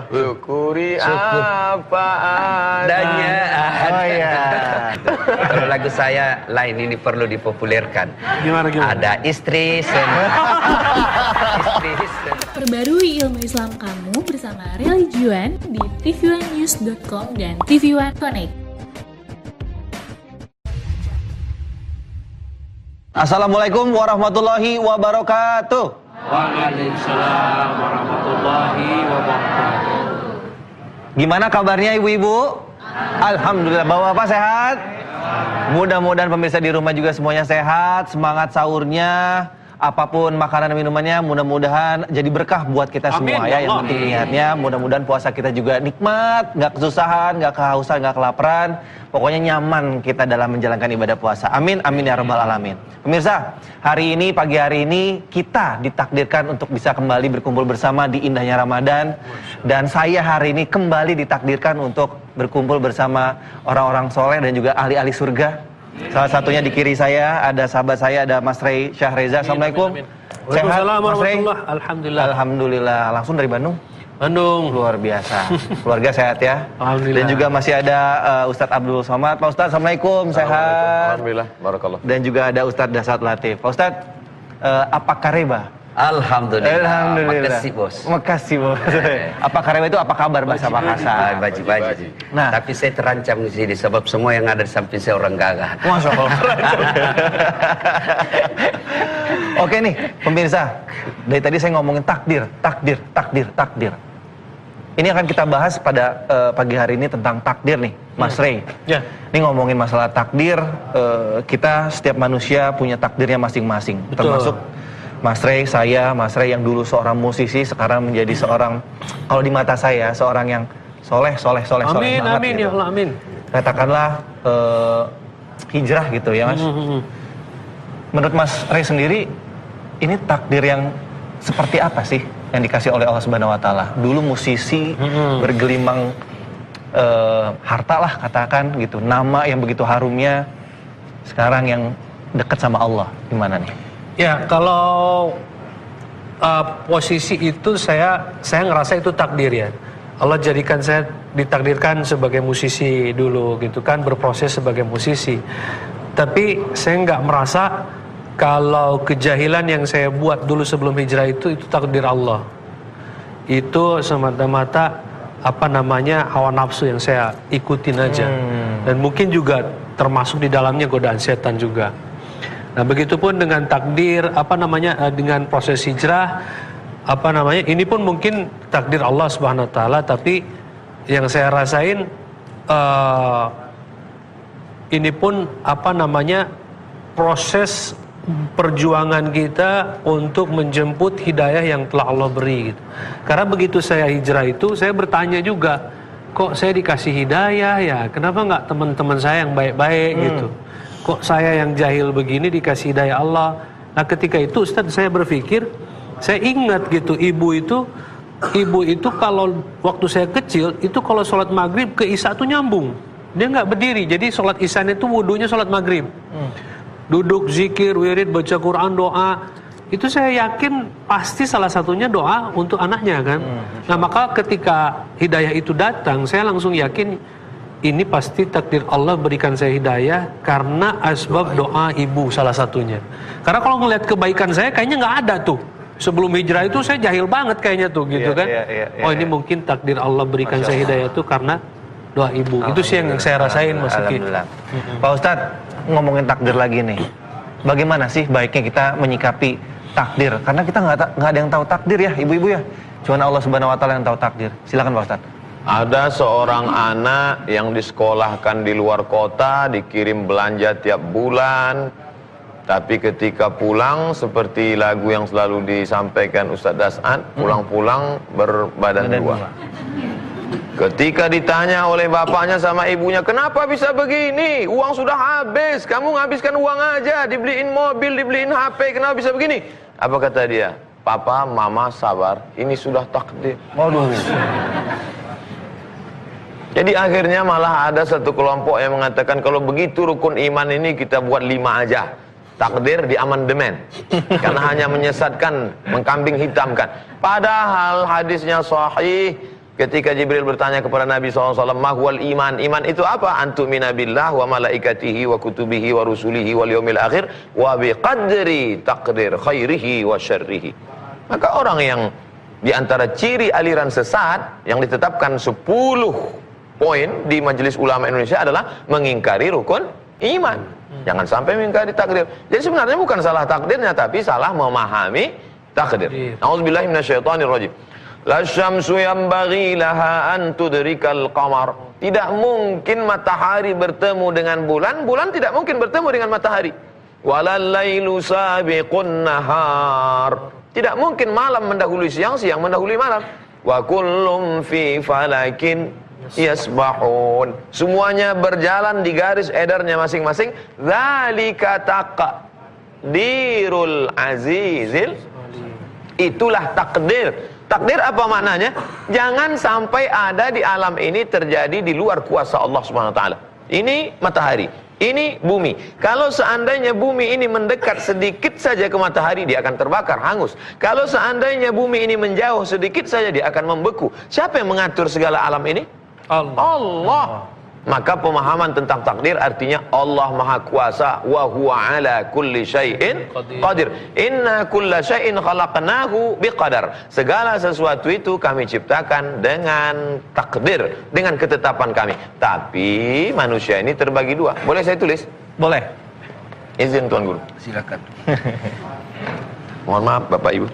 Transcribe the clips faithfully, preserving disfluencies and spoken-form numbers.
Syukuri Syukur. apa adanya. Oh iya. Kalau lagu saya lain ini perlu dipopulerkan. Gimana gimana? Ada istri sen. Istri sen. Perbarui ilmu Islam kamu bersama Religion di t v one news dot com dan T V One Connect. Assalamualaikum warahmatullahi wabarakatuh. Waalaikumsalam warahmatullahi wabarakatuh. Gimana kabarnya ibu-ibu? Alhamdulillah. Bapak-bapak sehat? Mudah-mudahan pemirsa di rumah juga semuanya sehat. Semangat sahurnya. Apapun makanan dan minumannya, mudah-mudahan jadi berkah buat kita semua. Amin, ya. ya Yang Allah. penting niatnya, mudah-mudahan puasa kita juga nikmat, nggak kesusahan, nggak kehausan, nggak kelaparan. Pokoknya nyaman kita dalam menjalankan ibadah puasa. Amin, amin ya rabbal alamin. Pemirsa, hari ini, pagi hari ini kita ditakdirkan untuk bisa kembali berkumpul bersama di indahnya Ramadan. Dan saya hari ini kembali ditakdirkan untuk berkumpul bersama orang-orang soleh dan juga ahli-ahli surga. Salah satunya di kiri saya ada sahabat saya, ada Mas Rey Syahreza. Assalamualaikum. Sehat, Waalaikumsalam Mas Rey? warahmatullahi. Alhamdulillah. Alhamdulillah. Langsung dari Bandung. Bandung. Luar biasa. Keluarga sehat ya. Alhamdulillah. Dan juga masih ada uh, Ustadz Abdul Somad. Pak Ustadz, Assalamualaikum. Sehat. Alhamdulillah, barakallah. Dan juga ada Ustadz Dasat Latif. Pak Ustadz, uh, apa kareba? Alhamdulillah. Alhamdulillah. Makasih bos. Makasih bos. Apa kareba itu apa kabar bahasa Ah, Makassar? baji-baji. Nah. Tapi saya terancam di sini sebab semua yang ada di samping saya orang gagah. Masya Allah. Oke nih, pemirsa. Dari tadi saya ngomongin takdir, takdir, takdir, takdir. Ini akan kita bahas pada uh, pagi hari ini tentang takdir nih, Mas Rey. Ya. Ini ngomongin masalah takdir, uh, kita setiap manusia punya takdirnya masing-masing. Betul. Termasuk Mas Rey, saya, Mas Rey yang dulu seorang musisi, sekarang menjadi seorang, kalau di mata saya, seorang yang soleh, soleh, soleh, soleh Amin, banget amin gitu. ya Allah, amin. Katakanlah uh, hijrah gitu ya Mas. Hmm. Menurut Mas Rey sendiri, ini takdir yang seperti apa sih yang dikasih oleh Allah Subhanahu Wa Taala? Dulu musisi Hmm. bergelimang uh, harta lah katakan gitu, nama yang begitu harumnya. Sekarang yang dekat sama Allah, gimana nih? Ya, kalau uh, posisi itu saya saya ngerasa itu takdir ya. Allah jadikan saya ditakdirkan sebagai musisi dulu gitu kan, berproses sebagai musisi. Tapi saya nggak merasa kalau kejahilan yang saya buat dulu sebelum hijrah itu itu takdir Allah. Itu semata-mata apa namanya hawa nafsu yang saya ikutin aja. Hmm. Dan mungkin juga termasuk di dalamnya godaan setan juga. Nah, begitupun dengan takdir apa namanya eh, dengan proses hijrah apa namanya ini pun mungkin takdir Allah Subhanahu Wa Taala, tapi yang saya rasain eh, ini pun apa namanya proses perjuangan kita untuk menjemput hidayah yang telah Allah beri gitu. Karena begitu saya hijrah itu saya bertanya juga, kok saya dikasih hidayah ya, kenapa nggak teman-teman saya yang baik-baik Hmm. gitu. Kok saya yang jahil begini dikasih hidayah Allah. Nah ketika itu Ustaz saya berpikir, saya ingat gitu ibu itu Ibu itu kalau waktu saya kecil itu kalau sholat maghrib ke isya tuh nyambung. Dia nggak berdiri, jadi sholat isyanya itu wudunya sholat maghrib. Hmm. Duduk zikir, wirid, baca Quran, doa. Itu saya yakin pasti salah satunya doa untuk anaknya kan. Hmm. Nah maka ketika hidayah itu datang, saya langsung yakin ini pasti takdir Allah berikan saya hidayah karena asbab doa ibu salah satunya. Karena kalau ngelihat kebaikan saya kayaknya nggak ada tuh. Sebelum hijrah itu saya jahil banget kayaknya tuh gitu Iya, kan. iya, iya, iya, oh ini iya. mungkin takdir Allah berikan Masya saya Allah. hidayah itu karena doa ibu. Itu sih yang saya rasain Mas Uki. Alhamdulillah. Pak Ustadz, ngomongin takdir lagi nih. Bagaimana sih baiknya kita menyikapi takdir? Karena kita nggak ta- nggak ada yang tahu takdir ya, ibu-ibu ya. Cuma Allah Subhanahu Wa Taala yang tahu takdir. Silakan Pak Ustadz. Ada seorang anak yang disekolahkan di luar kota, dikirim belanja tiap bulan. Tapi ketika pulang, seperti lagu yang selalu disampaikan Ustadz Das'ad, pulang-pulang berbadan Badan dua. dua. Ketika ditanya oleh bapaknya sama ibunya, kenapa bisa begini? Uang sudah habis, kamu nghabiskan uang aja, dibeliin mobil, dibeliin H P, kenapa bisa begini? Apa kata dia? Papa, mama sabar, ini sudah takdir. Waduh. Jadi akhirnya malah ada satu kelompok yang mengatakan kalau begitu rukun iman ini kita buat lima aja. Takdir di amandemen. Karena hanya menyesatkan, mengkambing hitamkan. Padahal hadisnya sahih, Ketika Jibril bertanya kepada Nabi shallallahu alaihi wasallam, mahwal iman, iman itu apa? Antumina billah wa malaikatihi wa kutubihi wa rusulihi wal yaumil akhir wa biqadri taqdir khairihi wa syarrihi. Maka orang yang di antara ciri aliran sesat yang ditetapkan sepuluh poin di Majelis Ulama Indonesia adalah mengingkari rukun iman. Jangan sampai mengingkari takdir. Jadi sebenarnya bukan salah takdirnya, tapi salah memahami takdir. A'udzubillahi minasyaitonir rajim. La syamsu yanbaghi laha an tudrikal qamar. Tidak mungkin matahari bertemu dengan bulan, bulan tidak mungkin bertemu dengan matahari. Walal lailu sabiqun nahar. Tidak mungkin malam mendahului siang, siang mendahului malam. Wa kullum fi falakin yasbahun. Semuanya berjalan di garis edarnya masing-masing. Dzalika taqdirul azizil. Itulah takdir. Takdir apa maknanya? Jangan sampai ada di alam ini terjadi di luar kuasa Allah Subhanahu wa taala. Ini matahari, ini bumi. Kalau seandainya bumi ini mendekat sedikit saja ke matahari, dia akan terbakar, hangus. Kalau seandainya bumi ini menjauh sedikit saja, dia akan membeku. Siapa yang mengatur segala alam ini? Allah. Allah. Maka pemahaman tentang takdir artinya Allah Maha Kuasa, wa huwa ala kulli syai'in qadir. Inna kulla syai'in khalaqnahu biqadar. Segala sesuatu itu kami ciptakan dengan takdir, dengan ketetapan kami. Tapi manusia ini terbagi dua. Boleh saya tulis? Boleh. Izin Tuan Guru. Silakan. Mohon maaf Bapak Ibu.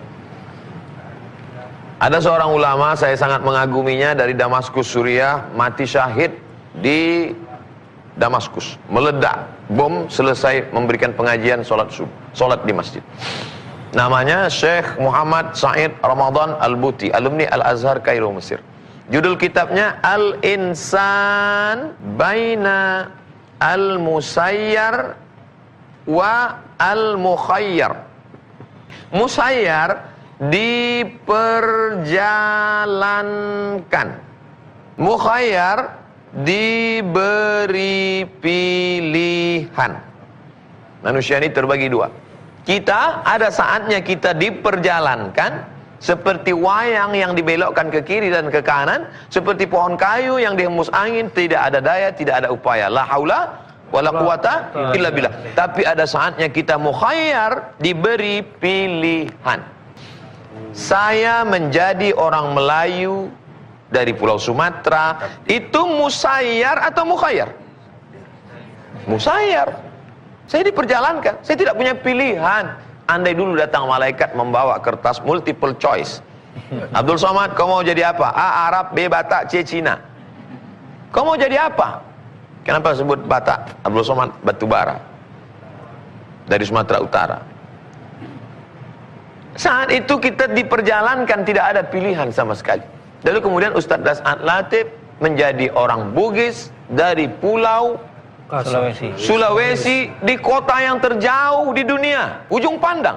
Ada seorang ulama, saya sangat mengaguminya, dari Damaskus, Suriah, mati syahid di Damaskus, meledak bom selesai memberikan pengajian sholat subuh, sholat di masjid. Namanya Syekh Muhammad Said Ramadan Al-Buti, alumni Al-Azhar Kairo, Mesir. Judul kitabnya Al-Insan Baina Al-Musayyar wa Al-Mukhayyar. Musayyar diperjalankan, mukhayyar diberi pilihan. Manusia ini terbagi dua. Kita ada saatnya kita diperjalankan seperti wayang yang dibelokkan ke kiri dan ke kanan, seperti pohon kayu yang dihembus angin, tidak ada daya, tidak ada upaya. La haula wala quwata illa billah. Tapi ada saatnya kita mukhayyar, diberi pilihan. Saya menjadi orang Melayu dari Pulau Sumatera, itu musayyar atau mukhayyar? Musayyar. Saya diperjalankan, saya tidak punya pilihan. Andai dulu datang malaikat membawa kertas multiple choice. Abdul Somad, kau mau jadi apa? A. Arab, B. Batak, C. Cina. Kau mau jadi apa? Kenapa sebut Batak? Abdul Somad, batubara. Dari Sumatera Utara. Saat itu kita diperjalankan, tidak ada pilihan sama sekali. Lalu kemudian Ustadz Das'ad Latif menjadi orang Bugis dari Pulau Sulawesi. Sulawesi di kota yang terjauh di dunia, ujung pandang.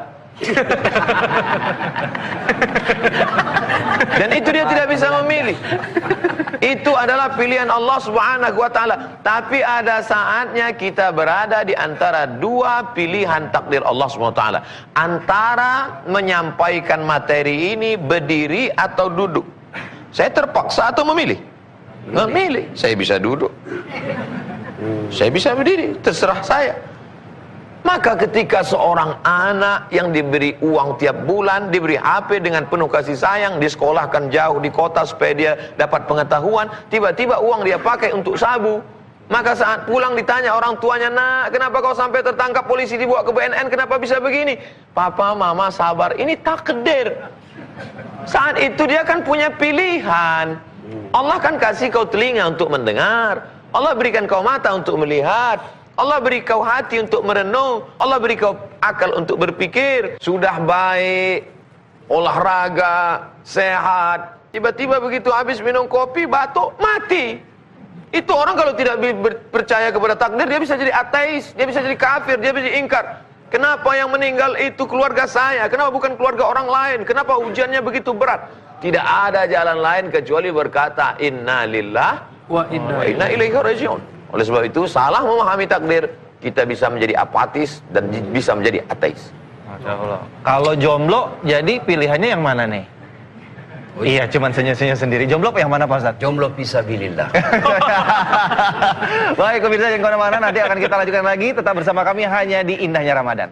Dan itu dia tidak bisa memilih. Itu adalah pilihan Allah Subhanahu wa taala. Tapi ada saatnya kita berada di antara dua pilihan takdir Allah Subhanahu wa taala. Antara menyampaikan materi ini berdiri atau duduk. Saya terpaksa atau memilih? Memilih. Saya bisa duduk, saya bisa berdiri, terserah saya. Maka ketika seorang anak yang diberi uang tiap bulan, diberi H P dengan penuh kasih sayang, disekolahkan jauh di kota supaya dia dapat pengetahuan, tiba-tiba uang dia pakai untuk sabu. Maka saat pulang ditanya orang tuanya, nak, kenapa kau sampai tertangkap polisi dibawa ke B N N, kenapa bisa begini? Papa, mama sabar, ini takdir. Saat itu dia kan punya pilihan. Allah kan kasih kau telinga untuk mendengar, Allah berikan kau mata untuk melihat, Allah beri kau hati untuk merenung, Allah beri kau akal untuk berpikir. Sudah baik, olahraga, sehat, tiba-tiba begitu habis minum kopi, batuk, mati. Itu orang kalau tidak percaya kepada takdir, dia bisa jadi ateis, dia bisa jadi kafir, dia bisa ingkar. Kenapa yang meninggal itu keluarga saya? Kenapa bukan keluarga orang lain? Kenapa ujiannya begitu berat? Tidak ada jalan lain kecuali berkata inna lillah wa inna ilaihi raji'un. Oleh sebab itu, salah memahami takdir, kita bisa menjadi apatis dan bisa menjadi ateis. Masya Allah. Kalau jomblo, jadi pilihannya yang mana nih? Oh, iya. Iya, cuman senyum-senyum sendiri. Jomblo yang mana Pak Ustadz? Jomblo fisabilillah. Baik, pemirsa yang kemana-mana, nanti akan kita lanjutkan lagi. Tetap bersama kami hanya di Indahnya Ramadan.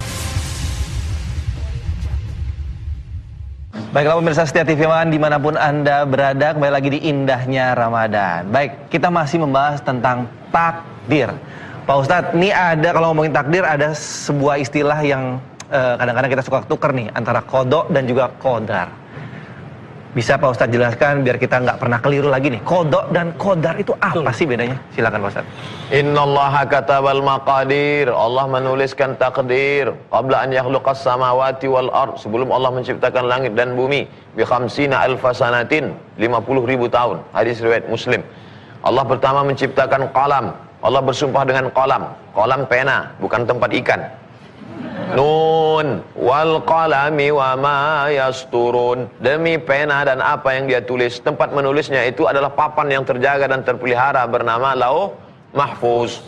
Baiklah pemirsa setia T V One dimanapun Anda berada, kembali lagi di Indahnya Ramadan. Baik, kita masih membahas tentang takdir. Pak Ustadz, ini ada, kalau ngomongin takdir, ada sebuah istilah yang eh, kadang-kadang kita suka tuker nih, antara kodok dan juga kodar. Bisa Pak Ustadz jelaskan biar kita nggak pernah keliru lagi nih, kodok dan kodar itu apa sih bedanya? Silakan Pak Ustadz. Innallaha katabal maqadir. Allah menuliskan takdir qabla an yakhluqas samawati wal ard, sebelum Allah menciptakan langit dan bumi, bi khamsina alfa sanatin, lima puluh ribu tahun. Hadis riwayat Muslim. Allah pertama menciptakan qalam. Allah bersumpah dengan qalam. Qalam pena, bukan tempat ikan. Nun wal qalami wa ma yasturun, demi pena dan apa yang dia tulis. Tempat menulisnya itu adalah papan yang terjaga dan terpelihara bernama Lauh Mahfuz.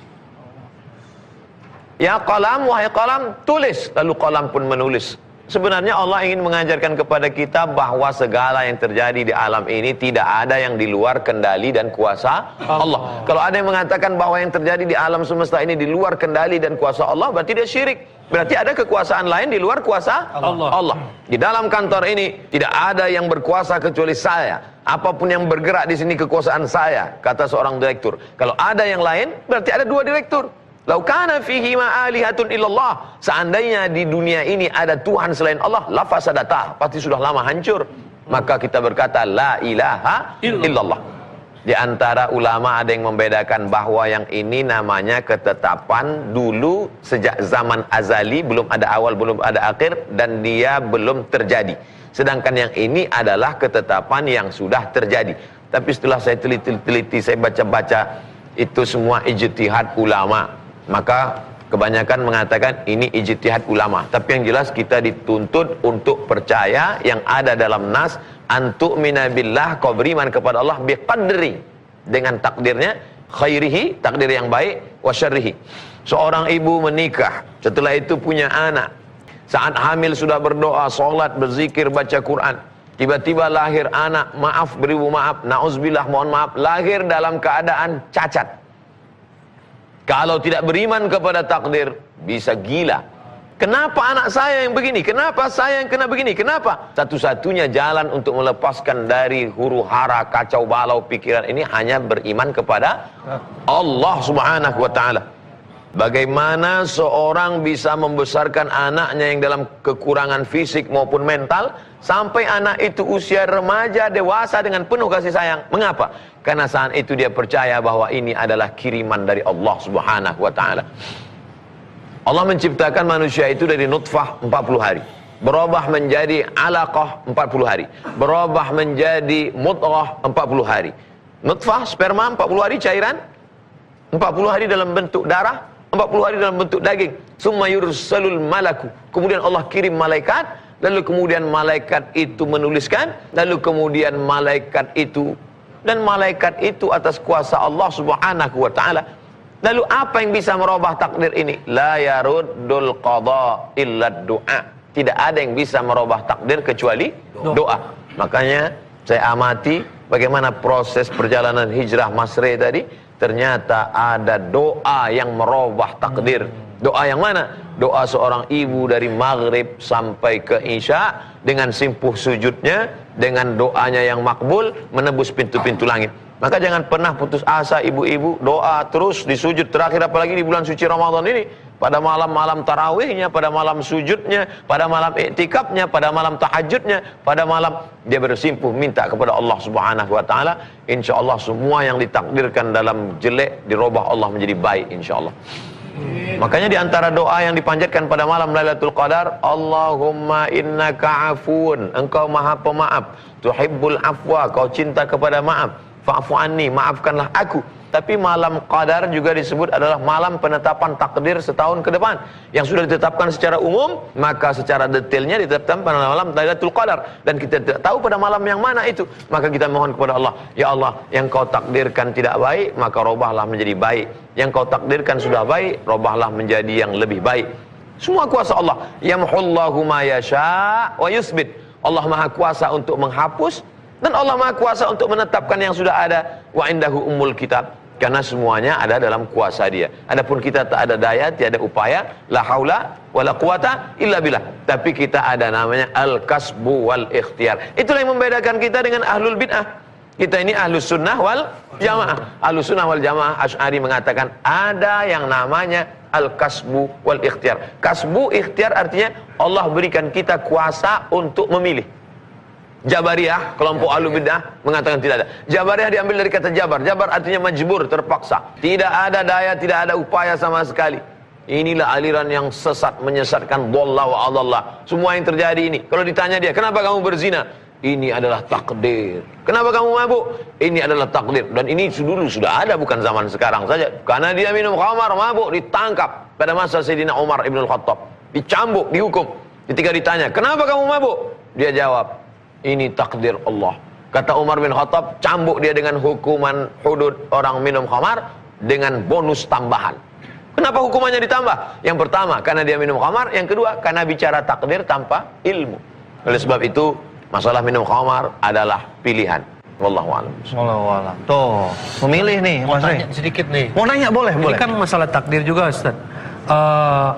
Ya qalam, wahai qalam, tulis. Lalu qalam pun menulis. Sebenarnya Allah ingin mengajarkan kepada kita bahwa segala yang terjadi di alam ini tidak ada yang di luar kendali dan kuasa Allah. Kalau ada yang mengatakan bahwa yang terjadi di alam semesta ini di luar kendali dan kuasa Allah, berarti dia syirik. Berarti ada kekuasaan lain di luar kuasa Allah. Allah. Di dalam kantor ini tidak ada yang berkuasa kecuali saya. Apapun yang bergerak di sini kekuasaan saya, kata seorang direktur. Kalau ada yang lain, berarti ada dua direktur. Lau kana fihi ma alihatun illallah, seandainya di dunia ini ada Tuhan selain Allah, la fasadata, pasti sudah lama hancur. Maka kita berkata la ilaha illallah. Di antara ulama ada yang membedakan bahwa yang ini namanya ketetapan dulu sejak zaman azali, belum ada awal, belum ada akhir, dan dia belum terjadi. Sedangkan yang ini adalah ketetapan yang sudah terjadi. Tapi setelah saya teliti-teliti, saya baca-baca, itu semua ijtihad ulama. Maka kebanyakan mengatakan ini ijtihad ulama. Tapi yang jelas kita dituntut untuk percaya yang ada dalam nas, antu'mina billah, kau beriman kepada Allah biqadri, dengan takdirnya, khairihi, takdir yang baik, wa syarrihi. Seorang ibu menikah, setelah itu punya anak, saat hamil sudah berdoa, sholat, berzikir, baca Quran, tiba-tiba lahir anak, maaf beribu maaf, na'udzubillah, mohon maaf, lahir dalam keadaan cacat. Kalau tidak beriman kepada takdir, bisa gila. Kenapa anak saya yang begini? Kenapa saya yang kena begini? Kenapa? Satu-satunya jalan untuk melepaskan dari huru hara, kacau balau pikiran ini hanya beriman kepada Allah Subhanahu wa ta'ala. Bagaimana seorang bisa membesarkan anaknya yang dalam kekurangan fisik maupun mental sampai anak itu usia remaja, dewasa dengan penuh kasih sayang? Mengapa? Karena saat itu dia percaya bahwa ini adalah kiriman dari Allah Subhanahu wa ta'ala. Allah menciptakan manusia itu dari nutfah empat puluh hari, berubah menjadi alaqah empat puluh hari, berubah menjadi mudghah empat puluh hari. Nutfah, sperma empat puluh hari cairan, empat puluh hari dalam bentuk darah, empat puluh hari dalam bentuk daging. Summa yursalul malaku, kemudian Allah kirim malaikat, lalu kemudian malaikat itu menuliskan, lalu kemudian malaikat itu, dan malaikat itu atas kuasa Allah Subhanahu wa ta'ala. Lalu apa yang bisa merubah takdir ini? La yaruddul qada illa doa. Tidak ada yang bisa merubah takdir kecuali doa. Makanya saya amati bagaimana proses perjalanan hijrah Masre tadi. Ternyata ada doa yang merubah takdir. Doa yang mana? Doa seorang ibu dari maghrib sampai ke isya, dengan simpuh sujudnya, dengan doanya yang makbul, menembus pintu-pintu langit. Maka jangan pernah putus asa ibu-ibu, doa terus di sujud terakhir, apalagi di bulan suci Ramadan ini. Pada malam-malam tarawihnya, pada malam sujudnya, pada malam iktikafnya, pada malam tahajudnya, pada malam dia bersimpuh minta kepada Allah Subhanahu wa ta'ala. Insya Allah semua yang ditakdirkan dalam jelek dirubah Allah menjadi baik, insya Allah. Makanya di antara doa yang dipanjatkan pada malam Lailatul Qadar, Allahumma innaka afun, engkau maha pemaaf, tuhibbul afwa, kau cinta kepada maaf, fa'fu anni, maafkanlah aku. Tapi malam Qadar juga disebut adalah malam penetapan takdir setahun ke depan, yang sudah ditetapkan secara umum, maka secara detailnya ditetapkan pada malam Lailatul Qadar, dan kita tidak tahu pada malam yang mana itu. Maka kita mohon kepada Allah, ya Allah, yang kau takdirkan tidak baik, maka robahlah menjadi baik. Yang kau takdirkan sudah baik, robahlah menjadi yang lebih baik. Semua kuasa Allah. Yamhullahu ma yasha' wa yusbit. Allah Maha Kuasa untuk menghapus, dan Allah Maha Kuasa untuk menetapkan yang sudah ada. Wa indahu ummul kitab, karena semuanya ada dalam kuasa Dia. Adapun kita tak ada daya, tiada upaya, la haula wala quwata illa billah. Tapi kita ada namanya al-kasbu wal ikhtiar. Itulah yang membedakan kita dengan ahlul bid'ah. Kita ini ahlus sunnah wal jamaah. Ahlus sunnah wal jamaah, Asy'ari mengatakan ada yang namanya al-kasbu wal ikhtiar. Kasbu ikhtiar artinya Allah berikan kita kuasa untuk memilih. Jabariyah, kelompok ahlu bid'ah mengatakan tidak ada. Jabariyah diambil dari kata jabar. Jabar artinya majbur, terpaksa. Tidak ada daya, tidak ada upaya sama sekali. Inilah aliran yang sesat, menyesatkan, dhalla wa adalla. Semua yang terjadi ini. Kalau ditanya dia, kenapa kamu berzina? Ini adalah takdir. Kenapa kamu mabuk? Ini adalah takdir. Dan ini dulu sudah ada, bukan zaman sekarang saja. Karena dia minum khamar, mabuk, ditangkap pada masa Sayyidina Umar ibn al-Khattab. Dicambuk, dihukum. Ketika ditanya, kenapa kamu mabuk? Dia jawab, ini takdir Allah. Kata Umar bin Khattab, cambuk dia dengan hukuman hudud orang minum khamar dengan bonus tambahan. Kenapa hukumannya ditambah? Yang pertama, karena dia minum khamar. Yang kedua, karena bicara takdir tanpa ilmu. Oleh sebab itu, masalah minum khamar adalah pilihan. Wallahu a'lam. Wallahu a'lam. Tuh, memilih nih, Mas Rey. Sedikit nih. Mau nanya boleh, Ini boleh. kan masalah takdir juga, Ustaz. Uh,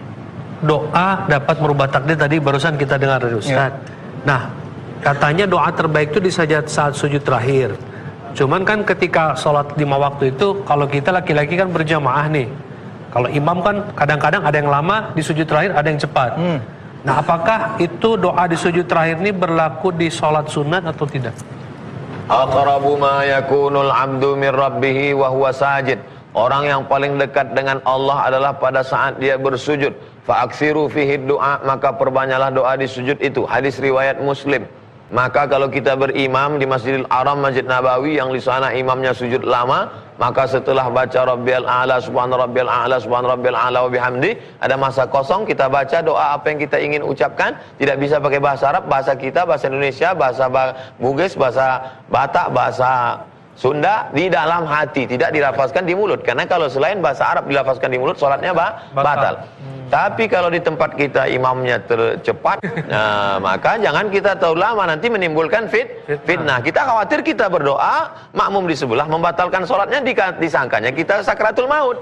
doa dapat merubah takdir, tadi barusan kita dengar dari Ustaz. Ya. Nah, katanya doa terbaik itu di sajat saat sujud terakhir. Cuman kan ketika sholat lima waktu itu, kalau kita laki-laki kan berjamaah nih. Kalau imam kan kadang-kadang ada yang lama di sujud terakhir, ada yang cepat. Hmm. Nah, apakah itu doa di sujud terakhir ini berlaku di sholat sunat atau tidak? Aqrabu ma yakunul abdu min rabbihi wa huwa sajid. Orang yang paling dekat dengan Allah adalah pada saat dia bersujud. Fa'aksiru fihi doa, maka perbanyaklah doa di sujud itu. Hadis riwayat Muslim. Maka kalau kita berimam di Masjidil Haram, Masjid Nabawi, yang di sana imamnya sujud lama, maka setelah baca Rabbiyal A'la, Subhan Rabbiyal A'la, Subhan Rabbiyal A'la wa bihamdi, ada masa kosong, kita baca doa apa yang kita ingin ucapkan. Tidak bisa pakai bahasa Arab, bahasa kita, bahasa Indonesia, bahasa Bugis, bahasa Batak, bahasa Sunda, di dalam hati, tidak dilafazkan di mulut. Karena kalau selain bahasa Arab dilafazkan di mulut, sholatnya ba batal. Hmm. Tapi kalau di tempat kita imamnya tercepat, nah, maka jangan kita terlalu lama, nanti menimbulkan fit, fitnah. Kita khawatir kita berdoa, makmum di sebelah membatalkan sholatnya, disangkanya kita sakratul maut.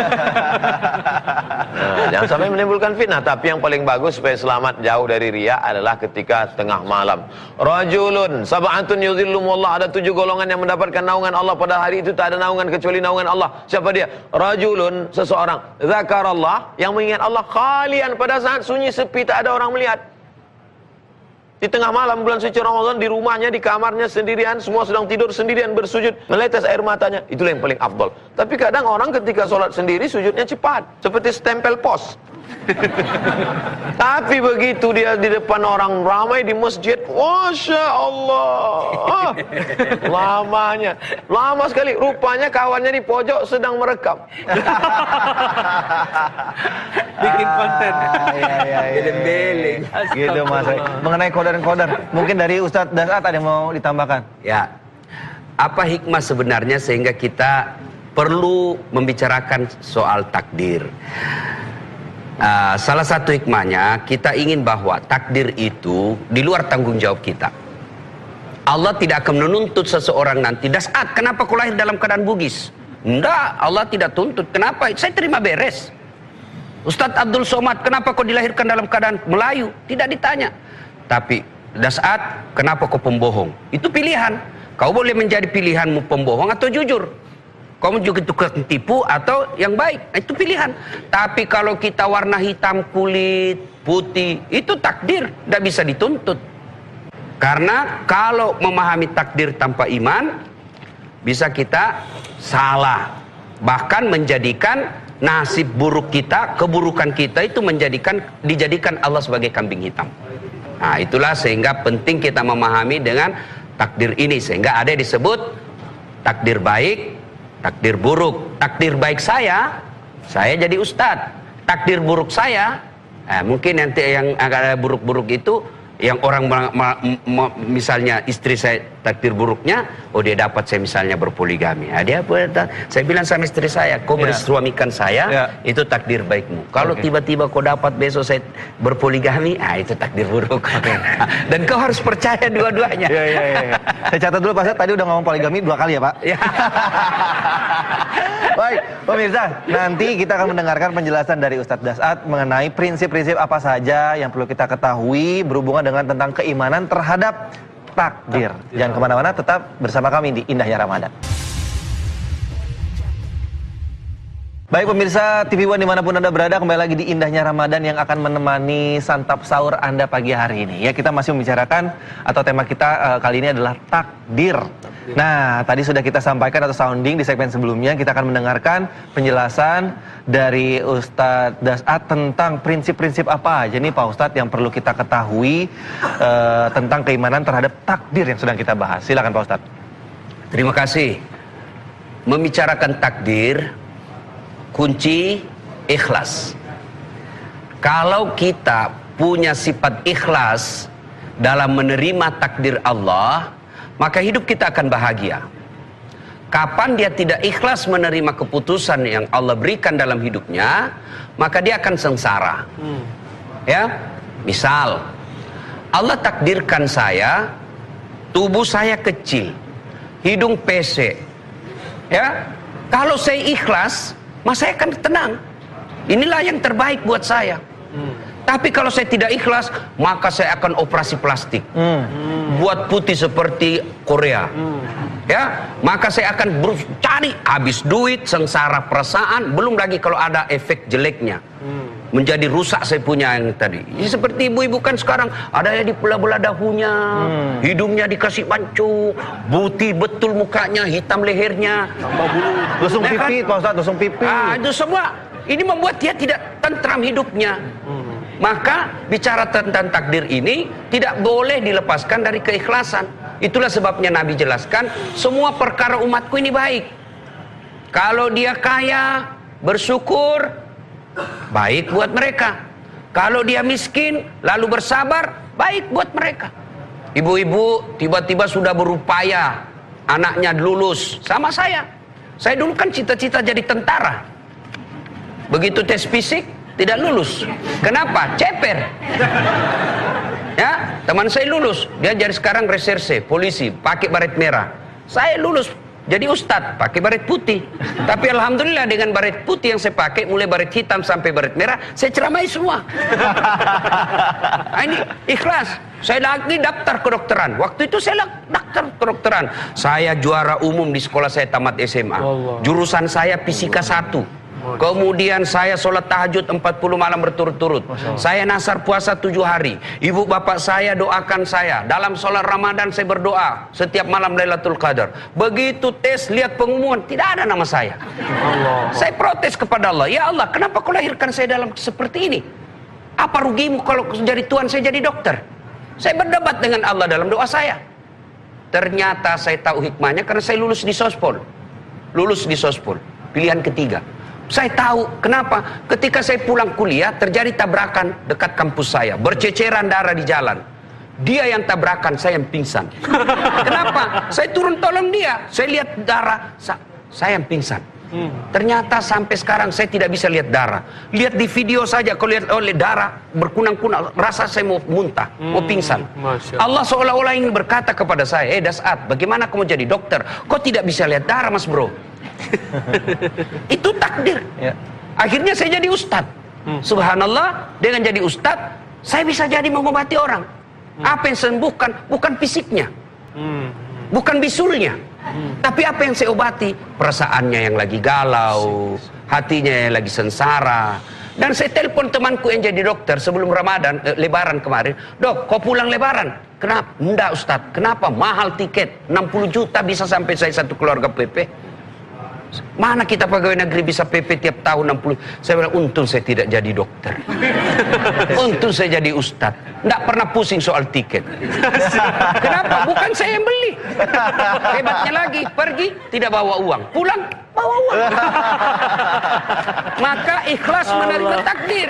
Nah, jangan sampai menimbulkan fitnah. Tapi yang paling bagus supaya selamat jauh dari riya adalah ketika tengah malam. Rajulun sab'atun yudhillumullah, ada tujuh golongan yang mendapatkan naungan Allah pada hari itu, tak ada naungan kecuali naungan Allah. Siapa dia? Rajulun, seseorang, zakarallah, yang mengingat Allah khalian, pada saat sunyi sepi, tak ada orang melihat. Di tengah malam bulan suci Ramadan, di rumahnya, di kamarnya sendirian, semua sedang tidur sendirian bersujud, menetes air matanya. Itulah yang paling afdol. Tapi kadang orang ketika sholat sendiri sujudnya cepat, seperti stempel pos. Tapi begitu dia di depan orang ramai di masjid, Masya Allah, lamanya, lama sekali. Rupanya kawannya di pojok sedang merekam. Bikin konten. Ah, iya, iya, iya. Beling. Gitu, Mas Rey. Mengenai kodar-kodar, mungkin dari Ustadz Dasat ada yang mau ditambahkan? Ya, apa hikmah sebenarnya sehingga kita perlu membicarakan soal takdir? Uh, salah satu hikmahnya, kita ingin bahwa takdir itu di luar tanggung jawab kita. Allah tidak akan menuntut seseorang nanti, Dasat, kenapa kau lahir dalam keadaan Bugis? Enggak, Allah tidak tuntut. Kenapa? Saya terima beres. Ustadz Abdul Somad, kenapa kau dilahirkan dalam keadaan Melayu? Tidak ditanya. Tapi, Dasat, kenapa kau pembohong? Itu pilihan. Kau boleh menjadi pilihanmu pembohong atau jujur. Kamu juga tukang tipu atau yang baik, itu pilihan. Tapi kalau kita warna hitam kulit, putih, itu takdir, tidak bisa dituntut. Karena kalau memahami takdir tanpa iman, bisa kita salah. Bahkan menjadikan nasib buruk kita, keburukan kita itu menjadikan dijadikan Allah sebagai kambing hitam. Nah, itulah sehingga penting kita memahami dengan takdir ini. Sehingga ada yang disebut takdir baik, takdir buruk. Takdir baik saya, saya jadi ustadz. Takdir buruk saya, eh, mungkin nanti yang agak buruk-buruk itu, yang orang misalnya istri saya takdir buruknya, oh dia dapat saya misalnya berpoligami. Nah, dia saya bilang sama istri saya, kau Ya. bersuamikan saya, Ya. itu takdir baikmu. Kalau Oke. tiba-tiba kau dapat besok saya berpoligami, ah itu takdir buruk. Dan kau harus percaya dua-duanya. Iya, iya, iya. Saya catat dulu Pak Ustadz, tadi udah ngomong poligami dua kali ya Pak. Ya. Baik, pemirsa, nanti kita akan mendengarkan penjelasan dari Ustadz Das'ad mengenai prinsip-prinsip apa saja yang perlu kita ketahui berhubungan dengan tentang keimanan terhadap takdir. Jangan kemana-mana, tetap bersama kami di Indahnya Ramadan. Baik pemirsa T V One dimanapun Anda berada, kembali lagi di Indahnya Ramadan yang akan menemani santap sahur Anda pagi hari ini. Ya, kita masih membicarakan atau tema kita uh, kali ini adalah takdir. Nah, tadi sudah kita sampaikan atau sounding di segmen sebelumnya, kita akan mendengarkan penjelasan dari Ustadz Das'ad tentang prinsip-prinsip apa aja nih Pak Ustadz yang perlu kita ketahui uh, tentang keimanan terhadap takdir yang sedang kita bahas. Silakan Pak Ustadz. Terima kasih. Membicarakan takdir, kunci ikhlas. Kalau kita punya sifat ikhlas dalam menerima takdir Allah, maka hidup kita akan bahagia. Kapan dia tidak ikhlas menerima keputusan yang Allah berikan dalam hidupnya, maka dia akan sengsara. Hmm. Ya, misal Allah takdirkan saya, tubuh saya kecil, hidung pesek. Ya, kalau saya ikhlas, maka saya akan tenang. Inilah yang terbaik buat saya. Hmm. Tapi kalau saya tidak ikhlas, maka saya akan operasi plastik. Hmm. Buat putih seperti Korea. Hmm. Ya, maka saya akan cari habis duit, sengsara perasaan, belum lagi kalau ada efek jeleknya. Hmm. Menjadi rusak saya punya yang tadi. Ya, seperti ibu-ibu kan sekarang ada yang dibelah-belah dahunya, hmm. hidungnya dikasih pancu, putih betul mukanya, hitam lehernya, tambah bulu, lusung ya pipi, kan? Pak Ustadz, lusung pipi. Ah, itu semua ini membuat dia tidak tentram hidupnya. Hmm. Maka bicara tentang takdir ini tidak boleh dilepaskan dari keikhlasan. Itulah sebabnya Nabi jelaskan, semua perkara umatku ini baik. Kalau dia kaya, bersyukur, baik buat mereka. Kalau dia miskin, lalu bersabar, baik buat mereka. Ibu-ibu tiba-tiba sudah berupaya, anaknya lulus, sama saya. Saya dulu kan cita-cita jadi tentara. Begitu tes fisik, tidak lulus. Kenapa? Ceper. Ya, teman saya lulus. Dia jadi sekarang reserse, polisi, pakai baret merah. Saya lulus jadi ustadz, pakai baret putih. Tapi alhamdulillah dengan baret putih yang saya pakai, mulai baret hitam sampai baret merah, saya ceramai semua. Nah, ini ikhlas. Saya lagi daftar kedokteran. Waktu itu saya daftar kedokteran. Saya juara umum di sekolah saya tamat S M A. Jurusan saya fisika satu. Kemudian saya sholat tahajud empat puluh malam berturut-turut. Saya nasar puasa tujuh hari. Ibu bapak saya doakan saya. Dalam sholat Ramadan saya berdoa setiap malam Lailatul Qadar. Begitu tes lihat pengumuman, tidak ada nama saya. Allah. Saya protes kepada Allah. Ya Allah, kenapa kau lahirkan saya dalam seperti ini? Apa rugimu kalau jadi Tuhan saya jadi dokter? Saya berdebat dengan Allah dalam doa saya. Ternyata saya tahu hikmahnya karena saya lulus di Sospol. Lulus di Sospol. Pilihan ketiga. Saya tahu kenapa ketika saya pulang kuliah terjadi tabrakan dekat kampus saya, berceceran darah di jalan. Dia yang tabrakan, saya yang pingsan. Kenapa? Saya turun tolong dia, saya lihat darah, saya yang pingsan. Hmm. Ternyata sampai sekarang saya tidak bisa lihat darah. Lihat di video saja, kalau lihat oleh darah berkunang-kunang, rasa saya mau muntah, hmm. mau pingsan. Allah seolah-olah ingin berkata kepada saya, eh Das'ad, bagaimana kamu jadi dokter? Kok tidak bisa lihat darah mas bro? Itu takdir. Ya. Akhirnya saya jadi ustadz. Hmm. Subhanallah, dengan jadi ustadz, saya bisa jadi mengobati orang. Hmm. Apa yang sembuhkan bukan fisiknya, hmm. bukan bisulnya, hmm. tapi apa yang saya obati? Perasaannya yang lagi galau, hatinya yang lagi sengsara. Dan saya telepon temanku yang jadi dokter sebelum Ramadan, eh, Lebaran kemarin. Dok, kau pulang Lebaran? Kenapa? Enggak Ustadz. Kenapa? Mahal tiket, enam puluh juta bisa sampai saya satu keluarga P P. Mana kita pegawai negeri bisa P P tiap tahun enam puluh? Saya bilang, untung saya tidak jadi dokter. Untung saya jadi ustadz. Nggak pernah pusing soal tiket. Kenapa? Bukan saya yang beli. Hebatnya lagi, pergi tidak bawa uang, pulang bawa uang. Maka ikhlas menerima takdir.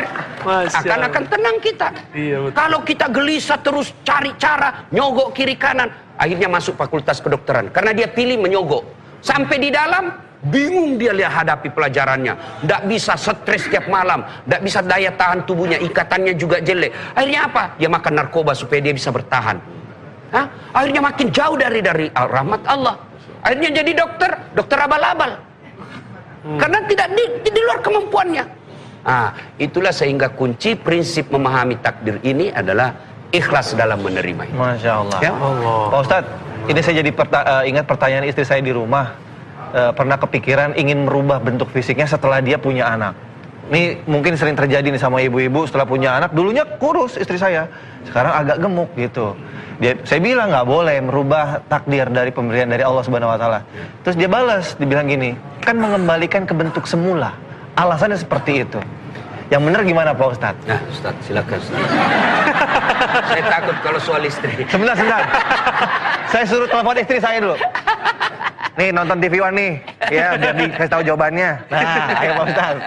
Akan-akan tenang kita. Iya, kalau kita gelisah terus cari cara, nyogok kiri kanan, akhirnya masuk fakultas kedokteran karena dia pilih menyogok. Sampai di dalam bingung dia lihat hadapi pelajarannya, tidak bisa, stres setiap malam, tidak bisa, daya tahan tubuhnya, ikatannya juga jelek. Akhirnya apa? Dia makan narkoba supaya dia bisa bertahan. Hah? Akhirnya makin jauh dari dari rahmat Allah. Akhirnya jadi dokter, dokter abal-abal. Hmm. Karena tidak di, di luar kemampuannya. Ah, itulah sehingga kunci prinsip memahami takdir ini adalah ikhlas dalam menerima itu. Masya Allah. Ya? Allah. Pak Ustadz, ini saya jadi perta uh, ingat pertanyaan istri saya di rumah. Uh, pernah kepikiran ingin merubah bentuk fisiknya setelah dia punya anak. Ini mungkin sering terjadi nih sama ibu-ibu setelah punya anak. Dulunya kurus istri saya, sekarang agak gemuk gitu. Dia, saya bilang nggak boleh merubah takdir dari pemberian dari Allah Subhanahu Wa Taala. Terus dia balas, dibilang gini, kan mengembalikan ke bentuk semula. Alasannya seperti itu. Yang benar gimana Pak Ustadz? Nah, Ustadz, silakan. Ustadz. Saya takut kalau soal istri. Sebentar, sebentar. Saya suruh telepon istri saya dulu. Nih nonton T V One nih, ya biar dikasih tahu jawabannya. Nah, ayo Pak Ustadz.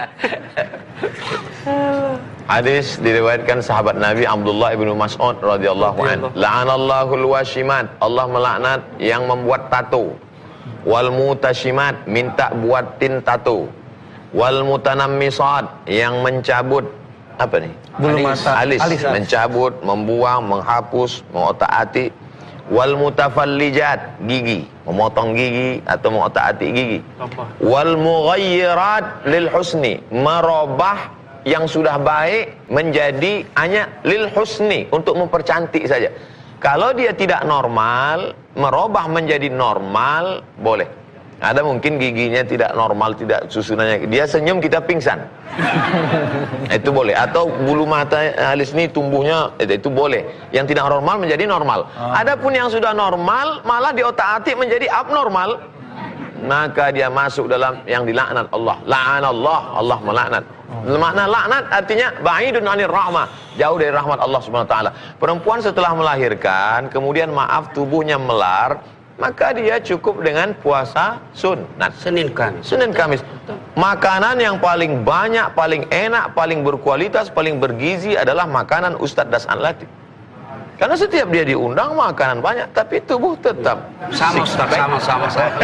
Hadis diriwayatkan sahabat Nabi Abdullah ibnu Mas'ud radhiyallahu anhu. La'anallahul washimat, Allah melaknat yang membuat tato. Wal mutashimat, minta buatin tato. Wal mutanammisat, yang mencabut apa nih? Bulu mata, alis, alis, alis. mencabut, membuang, menghapus, mengotak-atik. Wal mutafallijat, gigi, memotong gigi atau mengotak-atik gigi. Wal mughayyirat lil husni, merubah yang sudah baik menjadi hanya lil husni, untuk mempercantik saja. Kalau dia tidak normal, merubah menjadi normal boleh. Ada mungkin giginya tidak normal, tidak susunannya, dia senyum kita pingsan. Itu boleh. Atau bulu mata alis ini tumbuhnya, itu boleh. Yang tidak normal menjadi normal. Ah. Adapun yang sudah normal malah di otak-atik menjadi abnormal, maka dia masuk dalam yang dilaknat Allah. La'anallah, Allah melaknat. Oh. Makna laknat artinya ba'idun 'anir rahmah, jauh dari rahmat Allah Subhanahu wa taala. Perempuan setelah melahirkan, kemudian maaf tubuhnya melar, maka dia cukup dengan puasa sunat. Senin Kamis. Senin Kamis. Makanan yang paling banyak, paling enak, paling berkualitas, paling bergizi adalah makanan Ustadz Dasan Latif. Karena setiap dia diundang makanan banyak, tapi tubuh tetap sama Ustaz, sama sama sama.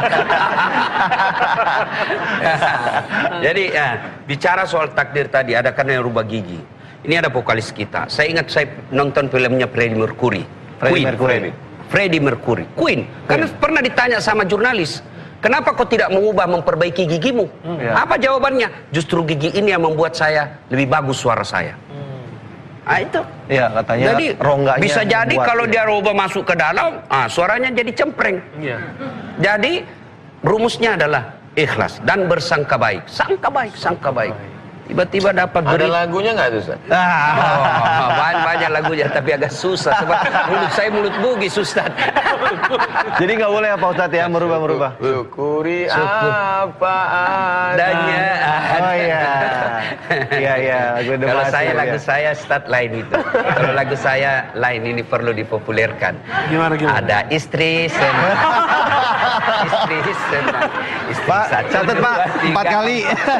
Jadi ya, bicara soal takdir tadi, ada kan yang rubah gigi. Ini ada vokalis kita. Saya ingat saya nonton filmnya Freddie Mercury. Freddie Mercury. Freddie Mercury, Queen. Karena pernah ditanya sama jurnalis, kenapa kau tidak mengubah, memperbaiki gigimu? Hmm, ya. Apa jawabannya? Justru gigi ini yang membuat saya lebih bagus suara saya. Hmm. Nah itu. Iya, katanya jadi rongganya bisa jadi kalau ya. dia rubah masuk ke dalam, ah, suaranya jadi cempreng. Ya. Jadi rumusnya adalah ikhlas dan bersangka baik. Sangka baik, sangka baik. Tiba-tiba dapat beri... Ada lagunya nggak tuh Ustaz? Oh, banyak, banyak lagunya, tapi agak susah. Sebab mulut saya mulut bugis Ustaz. Jadi nggak boleh apa Ustaz ya, merubah-merubah. Syukuri apa adanya. Oh iya. Iya iya. Kalau saya lagu ya. Saya start lain itu. Kalau lagu saya lain, ini perlu dipopulerkan. Gimana gimana? Ada istri senang. Istri senang. Istri Pak, satu, catat dua, Pak, tiga. empat kali.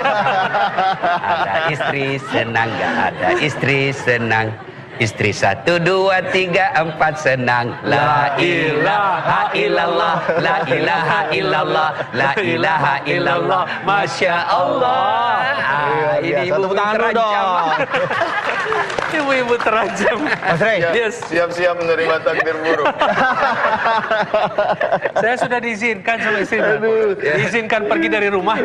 Ada istri senang, gak ada istri senang. Istri satu, dua, tiga, empat senang. La ilaha illallah, la ilaha illallah, la ilaha illallah. Masya Allah. Ah, ini ibu terancam. Ibu-ibu terancam. Mas Rey, yes. Siap-siap menerima takdir buruk. Saya sudah diizinkan sama istri. Diizinkan pergi dari rumah.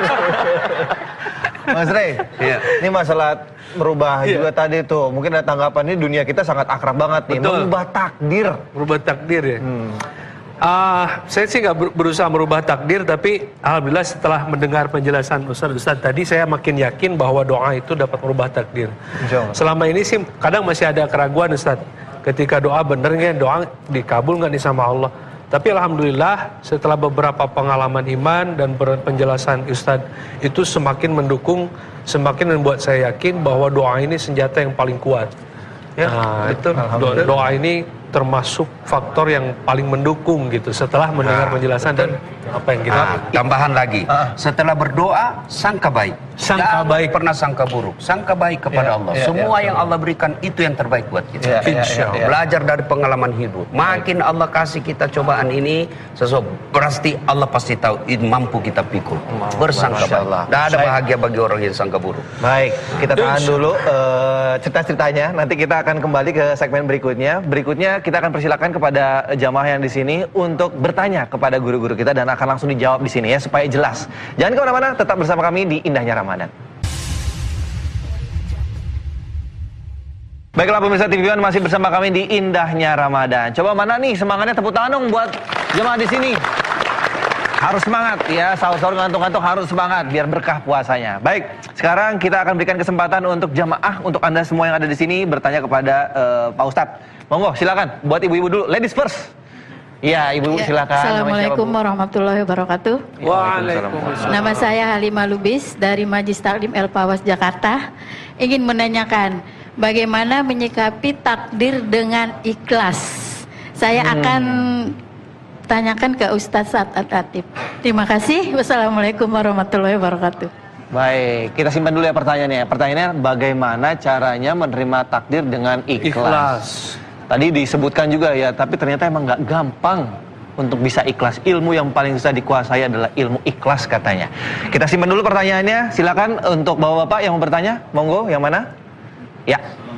Mas Rey, ya. Ini masalah merubah ya. Juga tadi tuh, mungkin ada tanggapan ini, dunia kita sangat akrab banget nih. Betul. Merubah takdir. Merubah takdir ya. Hmm. Uh, saya sih nggak berusaha merubah takdir, tapi alhamdulillah setelah mendengar penjelasan Ustaz-Ustaz tadi, saya makin yakin bahwa doa itu dapat merubah takdir. Selama ini sih kadang masih ada keraguan Ustaz, ketika doa benernya doa dikabul nggak nih sama Allah. Tapi alhamdulillah setelah beberapa pengalaman iman dan penjelasan Ustadz itu semakin mendukung, semakin membuat saya yakin bahwa doa ini senjata yang paling kuat. Ya, nah, itu doa, doa ini termasuk faktor yang paling mendukung gitu setelah mendengar nah, penjelasan betul. Dan Apa yang kita Nah, tambahan lagi, Ah. setelah berdoa, sangka baik. Sangka Jangan baik. pernah sangka buruk. Sangka baik kepada Iya, Allah. iya, Semua iya. yang Allah berikan itu yang terbaik buat kita. Iya, iya, Insya iya, iya. Belajar dari pengalaman hidup. Makin Allah kasih kita cobaan ini, sesuatu pasti Allah pasti tahu ini mampu kita pikul. Bersangka Masya baik. Allah. Tidak ada Baik. bahagia bagi orang yang sangka buruk. Baik, kita tahan dulu eh, cerita-ceritanya. Nanti kita akan kembali ke segmen berikutnya. Berikutnya kita akan persilakan kepada jamaah yang di sini untuk bertanya kepada guru-guru kita dan akan langsung dijawab di sini ya supaya jelas. Jangan kemana-mana, tetap bersama kami di Indahnya Ramadan. Baiklah pemirsa T V One, masih bersama kami di Indahnya Ramadan. Coba mana nih semangatnya, tepuk tangan dong buat jemaah di sini. Harus semangat ya, sahur-sahur ngantuk-ngantuk harus semangat biar berkah puasanya. Baik, sekarang kita akan berikan kesempatan untuk jamaah, untuk Anda semua yang ada di sini bertanya kepada uh, Pak Ustadz. Monggo silakan buat ibu-ibu dulu, ladies first. Iya, ibu Ya, silakan. Assalamualaikum warahmatullahi wabarakatuh. Waalaikumsalam. Nama saya Halimah Lubis dari Majlis Taklim El Pawas Jakarta. Ingin menanyakan bagaimana menyikapi takdir dengan ikhlas. Saya Hmm. akan tanyakan ke Ustadz Sa'ad At-Tatib. Terima kasih. Wassalamualaikum warahmatullahi wabarakatuh. Baik, kita simpan dulu ya pertanyaannya. Pertanyaannya bagaimana caranya menerima takdir dengan ikhlas? Ikhlas. Tadi disebutkan juga ya, tapi ternyata emang nggak gampang untuk bisa ikhlas. Ilmu yang paling susah dikuasai adalah ilmu ikhlas katanya. Kita simpan dulu pertanyaannya. Silakan untuk bapak-bapak yang mau bertanya. Monggo, yang mana? Ya.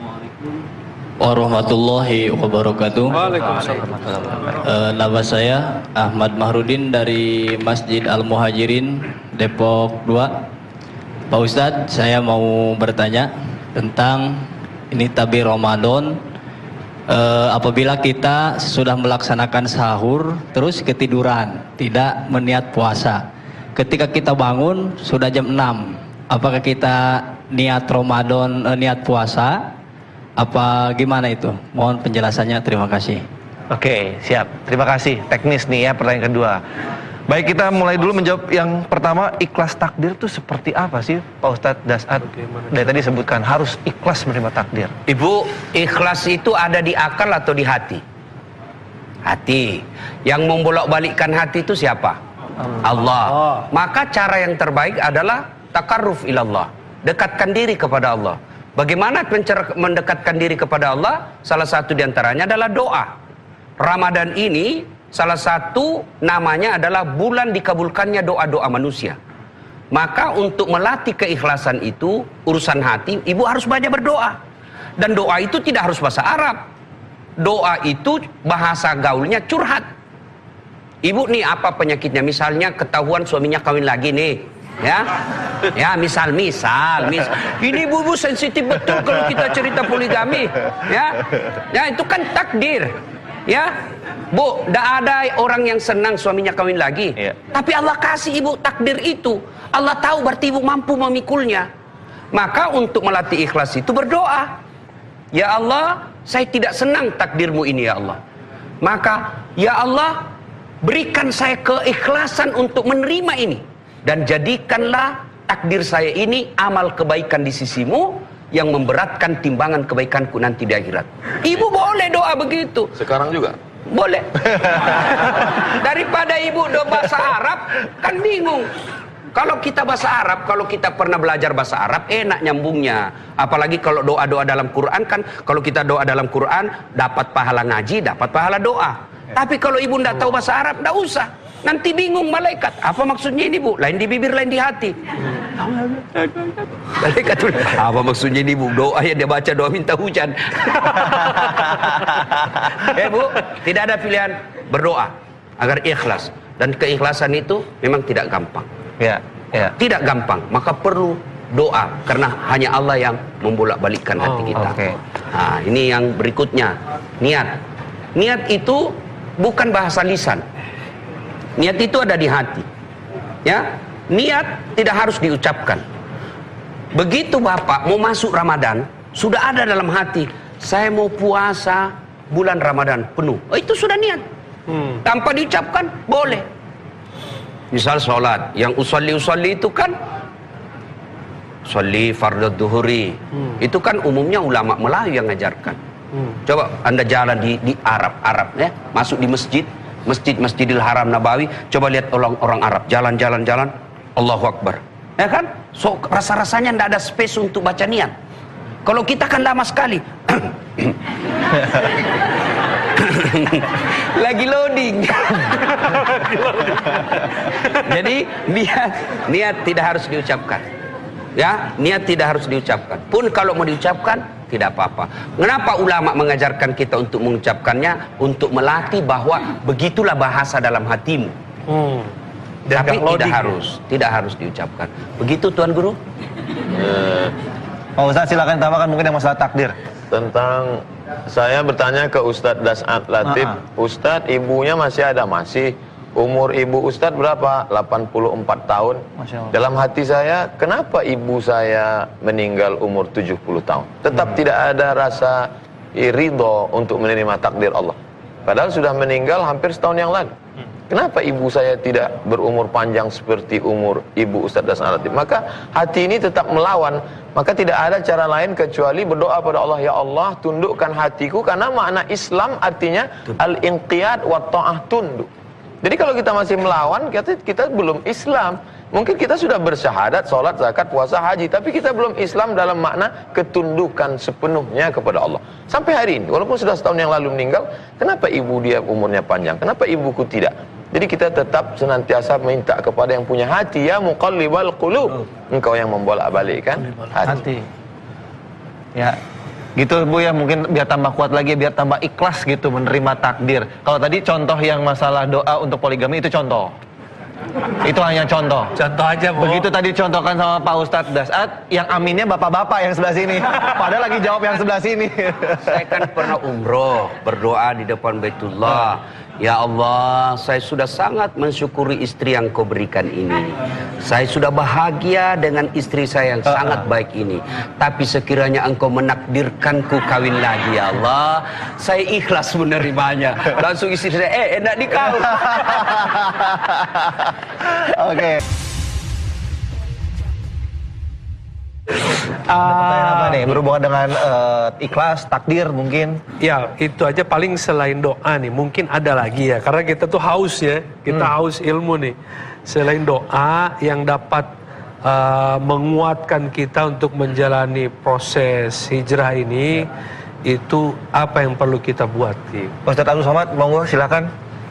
Warahmatullahi wabarakatuh. Waalaikumsalam. Eh, nama saya Ahmad Mahrudin dari Masjid Al-Muhajirin Depok dua. Pak Ustadz, saya mau bertanya tentang ini tabir Ramadan. Eh, apabila kita sudah melaksanakan sahur terus ketiduran, tidak meniat puasa. Ketika kita bangun sudah jam enam. Apakah kita niat Ramadan, eh, niat puasa? Apa gimana itu? Mohon penjelasannya, terima kasih. Oke, siap. Terima kasih. Teknis nih ya pertanyaan kedua. Baik, kita mulai dulu menjawab yang pertama. Ikhlas takdir itu seperti apa sih Pak Ustadz Das'ad? Dari tadi sebutkan harus ikhlas menerima takdir. Ibu, ikhlas itu ada di akal atau di hati? Hati. Yang membolak-balikkan hati itu siapa? Allah. Allah. Maka cara yang terbaik adalah takarruf ilallah. Dekatkan diri kepada Allah. Bagaimana mendekatkan diri kepada Allah? Salah satu diantaranya adalah doa. Ramadan ini salah satu namanya adalah bulan dikabulkannya doa-doa manusia. Maka untuk melatih keikhlasan itu, urusan hati, ibu harus banyak berdoa. Dan doa itu tidak harus bahasa Arab. Doa itu bahasa gaulnya curhat. Ibu nih apa penyakitnya? Misalnya ketahuan suaminya kawin lagi nih. Ya, ya misal misal misal ini bu, bu sensitif betul kalau kita cerita poligami, ya, ya itu kan takdir, ya, bu, tidak ada orang yang senang suaminya kawin lagi, Iya. tapi Allah kasih ibu takdir itu, Allah tahu berarti ibu mampu memikulnya, maka untuk melatih ikhlas itu berdoa, ya Allah, saya tidak senang takdirmu ini ya Allah, maka ya Allah berikan saya keikhlasan untuk menerima ini. Dan jadikanlah takdir saya ini amal kebaikan di sisimu yang memberatkan timbangan kebaikanku nanti di akhirat. Ibu boleh doa begitu. Sekarang juga. Boleh. Daripada ibu doa bahasa Arab, kan bingung. Kalau kita bahasa Arab, kalau kita pernah belajar bahasa Arab, enak nyambungnya. Apalagi kalau doa-doa dalam Quran kan, kalau kita doa dalam Quran, dapat pahala ngaji, dapat pahala doa. Tapi kalau ibu tidak tahu bahasa Arab, tidak usah. Nanti bingung malaikat. Apa maksudnya ini bu? Lain di bibir, lain di hati. Malaikat tuh, apa maksudnya ini bu? Doa yang dia baca, doa minta hujan. Eh bu, tidak ada pilihan. Berdoa agar ikhlas. Dan keikhlasan itu memang tidak gampang. Ya, ya. Tidak gampang. Maka perlu doa. Karena hanya Allah yang membolak-balikkan hati kita. oke. Nah, ini yang berikutnya. Niat. Niat itu bukan bahasa lisan. Niat itu ada di hati. Ya, niat tidak harus diucapkan. Begitu Bapak mau masuk Ramadan, sudah ada dalam hati, saya mau puasa bulan Ramadan penuh. Oh, itu sudah niat. Hmm. Tanpa diucapkan, boleh. Misal sholat, yang usolli-usolli itu kan sholli fardhu duhuri. Hmm. Itu kan umumnya ulama Melayu yang ngajarkan. Hmm. Coba Anda jalan di, di Arab, Arab ya, masuk di masjid, Masjid-Masjidil Haram Nabawi, coba lihat orang-orang Arab jalan-jalan-jalan, Allahu Akbar. Ya kan? So, rasa-rasanya tidak ada space untuk baca niat. Kalau kita kan lama sekali. Lagi loading. Jadi niat niat tidak harus diucapkan. Ya, niat tidak harus diucapkan. Pun kalau mau diucapkan tidak apa-apa. Kenapa ulama mengajarkan kita untuk mengucapkannya? Untuk melatih bahwa begitulah bahasa dalam hatimu. Hmm. Tapi tidak harus, tidak harus diucapkan. Begitu Tuan Guru? Eh, Pak Ustadz silakan tambahkan mungkin yang masalah takdir. tentang saya bertanya ke Ustadz Das'ad Latif. Uh-uh. Ustadz, ibunya masih ada? Masih. Umur ibu Ustadz berapa? delapan puluh empat tahun. Masya Allah. Dalam hati saya, kenapa ibu saya meninggal umur tujuh puluh tahun? Tetap hmm. tidak ada rasa ridho untuk menerima takdir Allah. Padahal sudah meninggal hampir setahun yang lalu. Hmm. Kenapa ibu saya tidak berumur panjang seperti umur ibu Ustadz Das'ad Latif? Maka hati ini tetap melawan. Maka tidak ada cara lain kecuali berdoa pada Allah. Ya Allah, tundukkan hatiku. Karena makna Islam artinya al-inqiyad wa ta'ah, tunduk. Jadi kalau kita masih melawan, kita, kita belum Islam. Mungkin kita sudah bersyahadat, sholat, zakat, puasa, haji, tapi kita belum Islam dalam makna ketundukan sepenuhnya kepada Allah. Sampai hari ini, walaupun sudah setahun yang lalu meninggal, kenapa ibu dia umurnya panjang? Kenapa ibuku tidak? Jadi kita tetap senantiasa minta kepada yang punya hati, ya muqallibal qulub, engkau yang membolak-balikkan hati. Hati. Ya. Gitu Bu ya, mungkin biar tambah kuat lagi, biar tambah ikhlas gitu menerima takdir. Kalau tadi contoh yang masalah doa untuk poligami itu contoh. Itu hanya contoh. Contoh aja, Bu. Begitu tadi contohkan sama Pak Ustadz Das'ad, yang aminnya bapak-bapak yang sebelah sini. Padahal lagi jawab yang sebelah sini. Saya kan pernah umroh, berdoa di depan Baitullah. Ya Allah, saya sudah sangat mensyukuri istri yang kau berikan ini. Saya sudah bahagia dengan istri saya yang uh-uh. sangat baik ini. Tapi sekiranya engkau menakdirkanku kawin lagi, ya Allah, saya ikhlas menerimanya. Langsung istri saya, eh enak dikau. Oke. Pertanyaan apa nih? Berhubungan dengan uh, ikhlas, takdir mungkin? Ya, itu aja paling selain doa nih. Mungkin ada lagi ya. Karena kita tuh haus ya. Kita hmm. haus ilmu nih. Selain doa yang dapat uh, menguatkan kita untuk menjalani proses hijrah ini, itu apa yang perlu kita buat? Ustadz Abdul Somad, monggo silakan.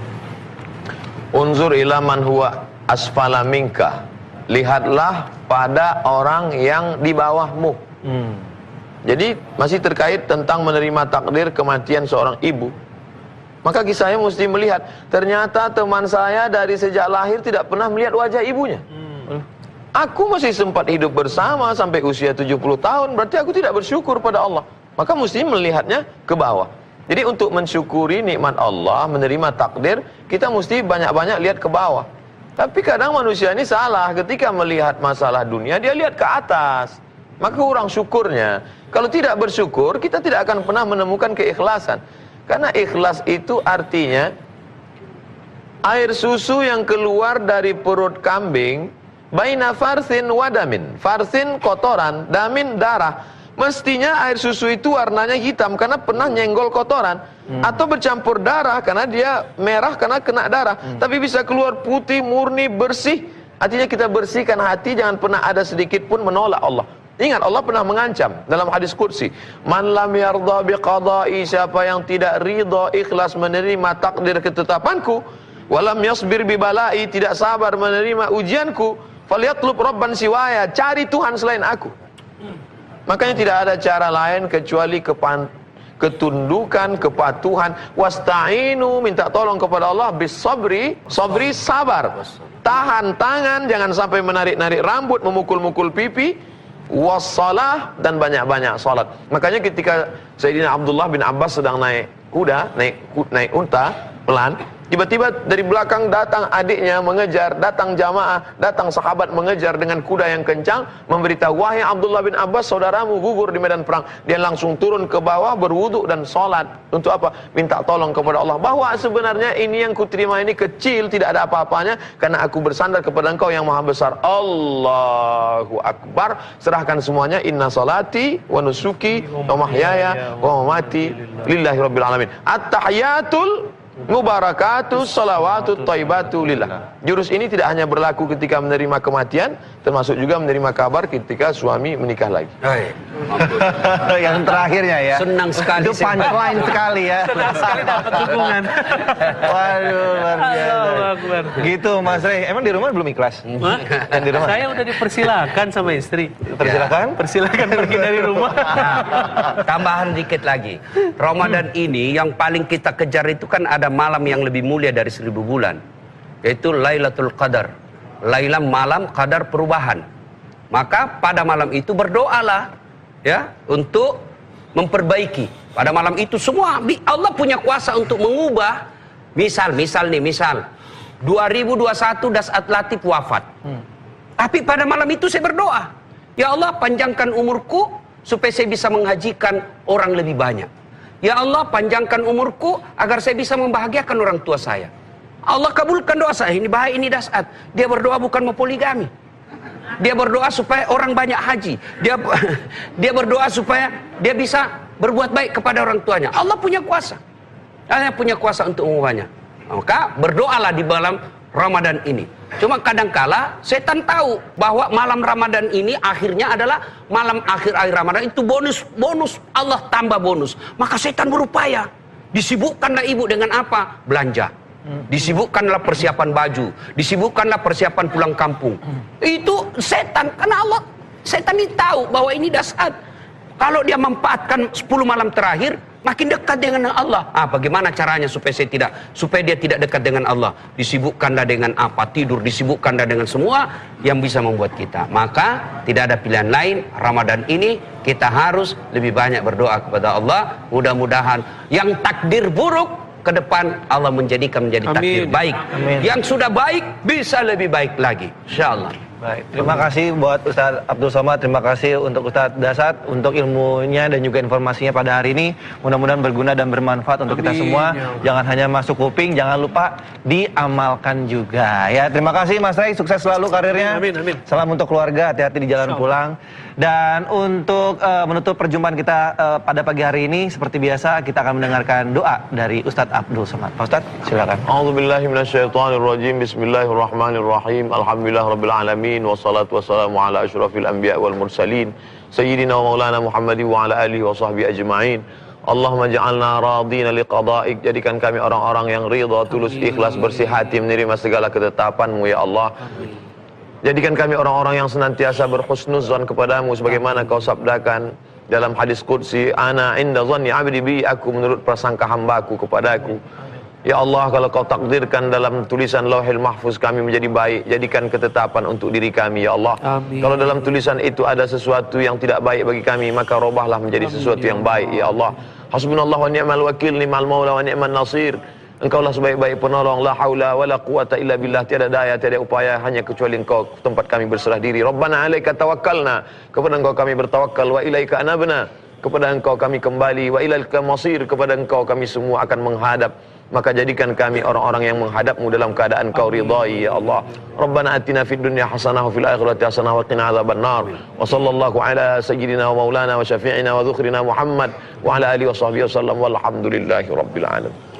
Unzur ila man huwa asfala minka. Lihatlah pada orang yang di bawahmu. Hmm. Jadi masih terkait tentang menerima takdir kematian seorang ibu. Maka saya mesti melihat, ternyata teman saya dari sejak lahir tidak pernah melihat wajah ibunya. Hmm. Aku masih sempat hidup bersama sampai usia tujuh puluh tahun, berarti aku tidak bersyukur pada Allah. Maka mesti melihatnya ke bawah. Jadi untuk mensyukuri nikmat Allah, menerima takdir, kita mesti banyak-banyak lihat ke bawah. Tapi kadang manusia ini salah, ketika melihat masalah dunia, dia lihat ke atas. Maka kurang syukurnya. Kalau tidak bersyukur, kita tidak akan pernah menemukan keikhlasan. Karena ikhlas itu artinya, air susu yang keluar dari perut kambing, baina farsin wadamin. Farsin kotoran, damin darah. Mestinya air susu itu warnanya hitam karena pernah nyenggol kotoran, hmm. atau bercampur darah karena dia merah karena kena darah. Hmm. Tapi bisa keluar putih, murni, bersih. Artinya kita bersihkan hati, jangan pernah ada sedikit pun menolak Allah. Ingat, Allah pernah mengancam dalam hadis qudsi, man lam yarda biqada'i, siapa yang tidak ridha ikhlas menerima takdir ketetapanku, walam yasbir bibala'i, tidak sabar menerima ujianku, falyatlub rabban siwaya, cari Tuhan selain aku. Makanya tidak ada cara lain kecuali kepan, ketundukan, kepatuhan. Wasta'inu, minta tolong kepada Allah. Bis sabri, sabri sabar. Tahan tangan, jangan sampai menarik-narik rambut, memukul-mukul pipi. Wassalah, dan banyak-banyak salat. Makanya ketika Sayyidina Abdullah bin Abbas sedang naik kuda, naik naik unta, pelan, tiba-tiba dari belakang datang adiknya mengejar, datang jamaah, datang sahabat mengejar dengan kuda yang kencang, memberitahu, wahai Abdullah bin Abbas, saudaramu gugur di medan perang. Dia langsung turun ke bawah, berwudu dan sholat. Untuk apa? Minta tolong kepada Allah, bahwa sebenarnya ini yang kuterima ini kecil, tidak ada apa-apanya, karena aku bersandar kepada Engkau yang maha besar. Allahu Akbar. Serahkan semuanya, inna salati wa nusuki wa mahyaya wa mamati lillahi rabbil alamin. At-tahiyatul Mubarakatuh salawatut thayyibatu lillah. Jurus ini tidak hanya berlaku ketika menerima kematian, termasuk juga menerima kabar ketika suami menikah lagi. Hai. Yang terakhirnya ya. Senang sekali. Itu punchline sekali ya. Senang sekali dapat dukungan. Waduh, luar biasa. Allahu Akbar. Gitu Mas Rey. Emang di rumah belum ikhlas? Hah? Yang di rumah? Saya udah dipersilakan sama istri. Persilakan. Persilakan pergi dari rumah. Nah, tambahan dikit lagi. Ramadan ini yang paling kita kejar itu kan ada malam yang lebih mulia dari seribu bulan, yaitu Lailatul Qadar. Lailah malam qadar perubahan. Maka pada malam itu berdoalah ya untuk memperbaiki. Pada malam itu semua Allah punya kuasa untuk mengubah. Misal, misal nih, misal dua ribu dua puluh satu Dasat Latif wafat. Hmm. Tapi pada malam itu saya berdoa, ya Allah panjangkan umurku supaya saya bisa menghajikan orang lebih banyak. Ya Allah panjangkan umurku agar saya bisa membahagiakan orang tua saya. Allah kabulkan doa saya. Ini bahaya, ini Dasat. Dia berdoa bukan mau poligami. Dia berdoa supaya orang banyak haji. Dia dia berdoa supaya dia bisa berbuat baik kepada orang tuanya. Allah punya kuasa. Allah punya kuasa untuk mengubahnya. Maka berdoalah di malam Ramadan ini. Cuma kadangkala setan tahu bahwa malam Ramadan ini akhirnya adalah malam akhir-akhir Ramadan, itu bonus, bonus Allah tambah bonus. Maka setan berupaya. Disibukkanlah ibu dengan apa? Belanja. Disibukkanlah persiapan baju, disibukkanlah persiapan pulang kampung. Itu setan, karena Allah, setan ini tahu bahwa ini Dasat. Kalau dia memanfaatkan sepuluh malam terakhir, makin dekat dengan Allah. Ah, bagaimana caranya supaya saya tidak, supaya dia tidak dekat dengan Allah? Disibukkanlah dengan apa? Tidur, disibukkanlah dengan semua yang bisa membuat kita. Maka tidak ada pilihan lain. Ramadan ini kita harus lebih banyak berdoa kepada Allah. Mudah-mudahan yang takdir buruk ke depan Allah menjadikan menjadi takdir Amin. baik. Amin. Yang sudah baik bisa lebih baik lagi, insyaallah. Baik, terima kasih buat Ustadz Abdul Somad, terima kasih untuk Ustadz Dasat untuk ilmunya dan juga informasinya pada hari ini. Mudah-mudahan berguna dan bermanfaat untuk kita Amin, semua. ya Allah. Jangan hanya masuk kuping, jangan lupa diamalkan juga. Ya, terima kasih Mas Rey, sukses selalu karirnya. Amin, amin. Salam untuk keluarga, hati-hati di jalan pulang. Dan untuk uh, menutup perjumpaan kita uh, pada pagi hari ini, seperti biasa kita akan mendengarkan doa dari Ustadz Abdul Somad. Pak Ustadz, silakan. A'udzubillahi minasyaitonirrajim. Bismillahirrahmanirrahim. Alhamdulillahirabbil alamin wassalatu wassalamu ala asyrafil anbiya wal mursalin sayyidina wa maulana Muhammadin wa ala alihi wa sahbihi ajma'in. Allahumma ja'alna radina liqada'ik. Jadikan kami orang-orang yang ridha, tulus, ikhlas, bersih hati menerima segala ketetapan-Mu ya Allah. Jadikan kami orang-orang yang senantiasa berhusnuzan kepadamu sebagaimana Kau sabdakan dalam hadis qudsi, ana inda dhanni 'abdi bi, aku menurut prasangka hambaku kepadaku. Ya Allah, kalau Kau takdirkan dalam tulisan Lauhil Mahfuz kami menjadi baik, jadikan ketetapan untuk diri kami ya Allah. Amin. Kalau dalam tulisan itu ada sesuatu yang tidak baik bagi kami, maka robahlah menjadi sesuatu yang baik ya Allah. Hasbunallahu wa ni'mal wakil, ni'mal maula wa ni'man nasir. Engkaulah sebaik-baik penolong, la haula wala quwata illa billah, tiada daya, tiada upaya hanya kecuali Engkau tempat kami berserah diri. Rabbana 'alaika tawakkalna, kepada Engkau kami bertawakal, wa ilaika anabna, kepada Engkau kami kembali, wa ilaika masir, kepada Engkau kami semua akan menghadap. Maka jadikan kami orang-orang yang menghadap-Mu dalam keadaan Kau ridai ya Allah. Rabbana atina fid dunya hasanah wa fil akhirati hasanah wa qina adzabannar. Wa sallallahu ala sayyidina wa maulana wa syafi'ina wa dzukhrina Muhammad wa ala alihi wa sahbihi wasallam walhamdulillahi rabbil alamin.